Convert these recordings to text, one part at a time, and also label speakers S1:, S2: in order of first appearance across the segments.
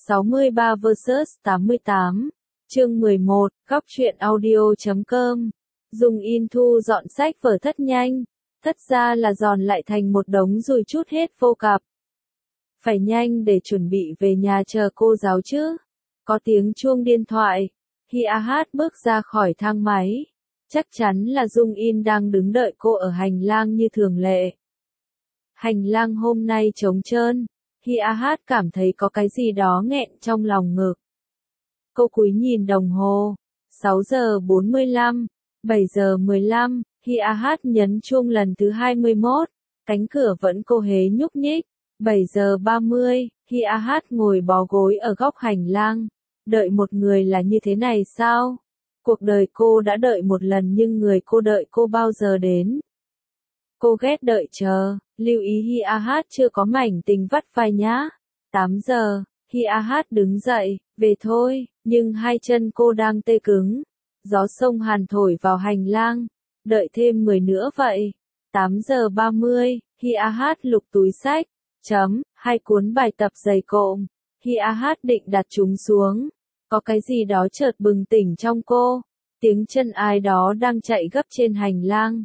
S1: 63 vs 88. Chương 11, góc truyện audio.com. Dung In thu dọn sách vở thất nhanh, thất ra là giòn lại thành một đống rồi chút hết vô cặp. Phải nhanh để chuẩn bị về nhà chờ cô giáo chứ. Có tiếng chuông điện thoại, Hi-A-Hát bước ra khỏi thang máy. Chắc chắn là Dung In đang đứng đợi cô ở hành lang như thường lệ. Hành lang hôm nay trống trơn, Hi-A-Hát cảm thấy có cái gì đó nghẹn trong lòng ngực. Cô cúi nhìn đồng hồ, 6 giờ 45, 7 giờ 15, Hi-A-Hát nhấn chuông lần thứ 21, cánh cửa vẫn cô hế nhúc nhích. 7 giờ 30, Hi-A-Hát ngồi bó gối ở góc hành lang. Đợi một người là như thế này sao? Cuộc đời cô đã đợi một lần nhưng người cô đợi cô bao giờ đến? Cô ghét đợi chờ, lưu ý Hi-A-Hát chưa có mảnh tình vắt vai nhá. 8 giờ, Hi-A-Hát đứng dậy, về thôi, nhưng hai chân cô đang tê cứng. Gió sông Hàn thổi vào hành lang, đợi thêm 10 nữa vậy. 8 giờ 30, Hi-A-Hát lục túi sách, hai cuốn bài tập dày cộm. Hi-A-Hát định đặt chúng xuống. Có cái gì đó chợt bừng tỉnh trong cô. Tiếng chân ai đó đang chạy gấp trên hành lang.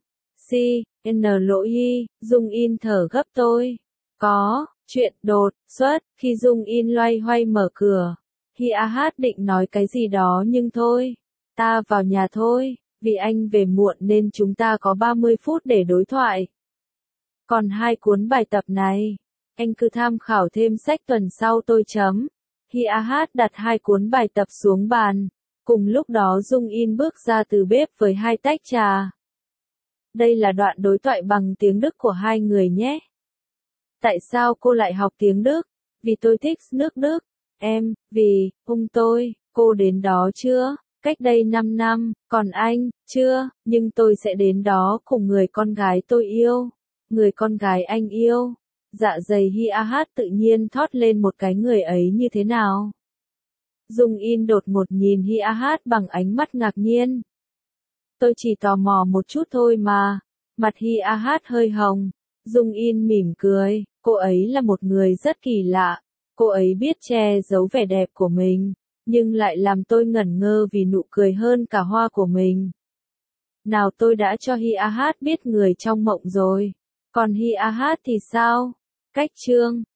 S1: Lỗi y, Dung In thở gấp tôi. Có, chuyện đột xuất, khi Dung In loay hoay mở cửa. Hi-A-Hát định nói cái gì đó nhưng thôi. Ta vào nhà thôi, vì anh về muộn nên chúng ta có 30 phút để đối thoại. Còn hai cuốn bài tập này, anh cứ tham khảo thêm sách tuần sau tôi . Hi-A-Hát đặt hai cuốn bài tập xuống bàn. Cùng lúc đó Dung In bước ra từ bếp với hai tách trà. Đây là đoạn đối thoại bằng tiếng Đức của hai người nhé. Tại sao cô lại học tiếng Đức? Vì tôi thích nước Đức. Em, vì, tôi, cô đến đó chưa? Cách đây 5 năm, còn anh, chưa, nhưng tôi sẽ đến đó cùng người con gái tôi yêu. Người con gái anh yêu. Dạ dày Hi-A-Hát tự nhiên thót lên một cái người ấy như thế nào? Dung In đột ngột nhìn Hi-A-Hát bằng ánh mắt ngạc nhiên. Tôi chỉ tò mò một chút thôi mà. Mặt Hi-A-Hát hơi hồng. Dung In mỉm cười, cô ấy là một người rất kỳ lạ. Cô ấy biết che giấu vẻ đẹp của mình, nhưng lại làm tôi ngẩn ngơ vì nụ cười hơn cả hoa của mình. Nào tôi đã cho Hi-A-Hát biết người trong mộng rồi. Còn Hi-A-Hát thì sao? Cách chương